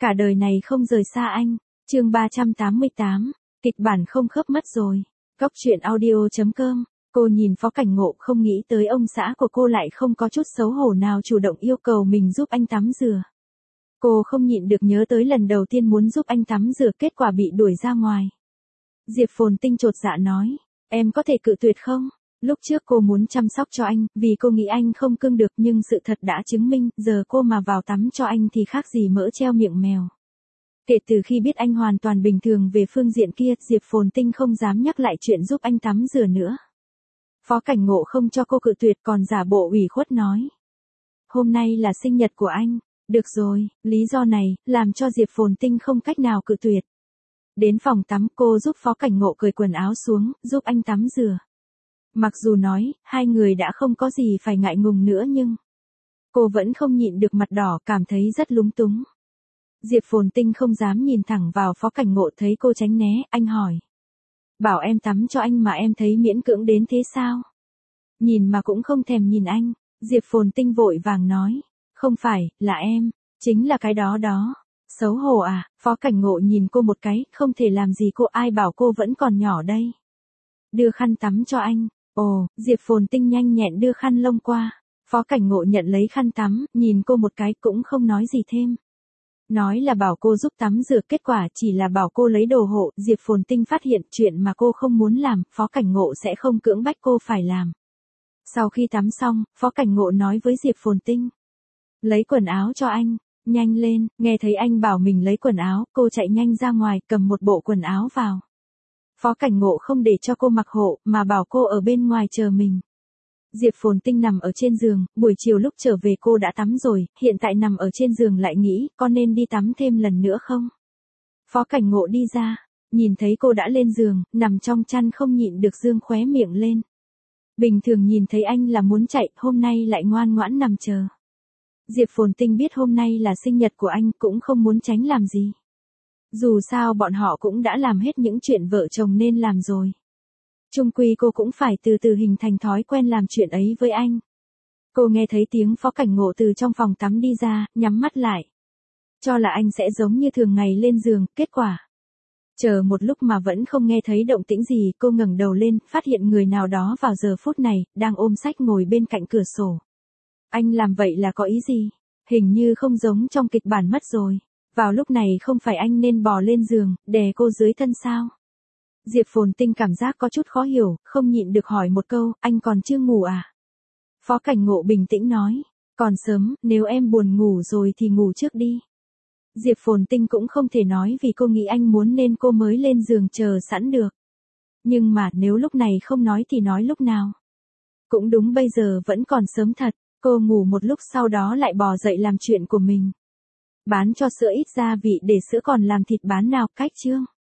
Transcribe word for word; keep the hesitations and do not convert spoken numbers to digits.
Cả đời này không rời xa anh. Chương ba trăm tám mươi tám, kịch bản không khớp mất rồi. Góc truyện audio chấm com. Cô nhìn Phó Cảnh Ngộ, không nghĩ tới ông xã của cô lại không có chút xấu hổ nào chủ động yêu cầu mình giúp anh tắm rửa. Cô không nhịn được nhớ tới lần đầu tiên muốn giúp anh tắm rửa, kết quả bị đuổi ra ngoài. Diệp Phồn Tinh chột dạ nói, em có thể cự tuyệt không? Lúc trước cô muốn chăm sóc cho anh, vì cô nghĩ anh không cưng được, nhưng sự thật đã chứng minh, giờ cô mà vào tắm cho anh thì khác gì mỡ treo miệng mèo. Kể từ khi biết anh hoàn toàn bình thường về phương diện kia, Diệp Phồn Tinh không dám nhắc lại chuyện giúp anh tắm rửa nữa. Phó Cảnh Ngộ không cho cô cự tuyệt, còn giả bộ ủy khuất nói, hôm nay là sinh nhật của anh. Được rồi, lý do này làm cho Diệp Phồn Tinh không cách nào cự tuyệt. Đến phòng tắm, cô giúp Phó Cảnh Ngộ cởi quần áo xuống, giúp anh tắm rửa. Mặc dù nói, hai người đã không có gì phải ngại ngùng nữa, nhưng cô vẫn không nhịn được mặt đỏ, cảm thấy rất lúng túng. Diệp Phồn Tinh không dám nhìn thẳng vào Phó Cảnh Ngộ, thấy cô tránh né, anh hỏi, bảo em tắm cho anh mà em thấy miễn cưỡng đến thế sao? Nhìn mà cũng không thèm nhìn anh. Diệp Phồn Tinh vội vàng nói, không phải, là em, chính là cái đó đó. Xấu hổ à? Phó Cảnh Ngộ nhìn cô một cái, không thể làm gì cô, ai bảo cô vẫn còn nhỏ đây. Đưa khăn tắm cho anh. Ồ, Diệp Phồn Tinh nhanh nhẹn đưa khăn lông qua. Phó Cảnh Ngộ nhận lấy khăn tắm, nhìn cô một cái cũng không nói gì thêm. Nói là bảo cô giúp tắm rửa, kết quả chỉ là bảo cô lấy đồ hộ. Diệp Phồn Tinh phát hiện chuyện mà cô không muốn làm, Phó Cảnh Ngộ sẽ không cưỡng bách cô phải làm. Sau khi tắm xong, Phó Cảnh Ngộ nói với Diệp Phồn Tinh, lấy quần áo cho anh, nhanh lên. Nghe thấy anh bảo mình lấy quần áo, cô chạy nhanh ra ngoài, cầm một bộ quần áo vào. Phó Cảnh Ngộ không để cho cô mặc hộ, mà bảo cô ở bên ngoài chờ mình. Diệp Phồn Tinh nằm ở trên giường, buổi chiều lúc trở về cô đã tắm rồi, hiện tại nằm ở trên giường lại nghĩ, có nên đi tắm thêm lần nữa không? Phó Cảnh Ngộ đi ra, nhìn thấy cô đã lên giường, nằm trong chăn không nhịn được dương khóe miệng lên. Bình thường nhìn thấy anh là muốn chạy, hôm nay lại ngoan ngoãn nằm chờ. Diệp Phồn Tinh biết hôm nay là sinh nhật của anh, cũng không muốn tránh làm gì. Dù sao bọn họ cũng đã làm hết những chuyện vợ chồng nên làm rồi. Chung quy cô cũng phải từ từ hình thành thói quen làm chuyện ấy với anh. Cô nghe thấy tiếng Phó Cảnh Ngộ từ trong phòng tắm đi ra, nhắm mắt lại. Cho là anh sẽ giống như thường ngày lên giường, kết quả. Chờ một lúc mà vẫn không nghe thấy động tĩnh gì, cô ngẩng đầu lên, phát hiện người nào đó vào giờ phút này, đang ôm sách ngồi bên cạnh cửa sổ. Anh làm vậy là có ý gì? Hình như không giống trong kịch bản mất rồi. Vào lúc này không phải anh nên bò lên giường, đè cô dưới thân sao? Diệp Phồn Tinh cảm giác có chút khó hiểu, không nhịn được hỏi một câu, anh còn chưa ngủ à? Phó Cảnh Ngộ bình tĩnh nói, còn sớm, nếu em buồn ngủ rồi thì ngủ trước đi. Diệp Phồn Tinh cũng không thể nói vì cô nghĩ anh muốn nên cô mới lên giường chờ sẵn được. Nhưng mà nếu lúc này không nói thì nói lúc nào? Cũng đúng, bây giờ vẫn còn sớm thật. Cô ngủ một lúc sau đó lại bò dậy làm chuyện của mình. Bán cho sữa ít gia vị để sữa còn làm thịt bán nào, cách chương.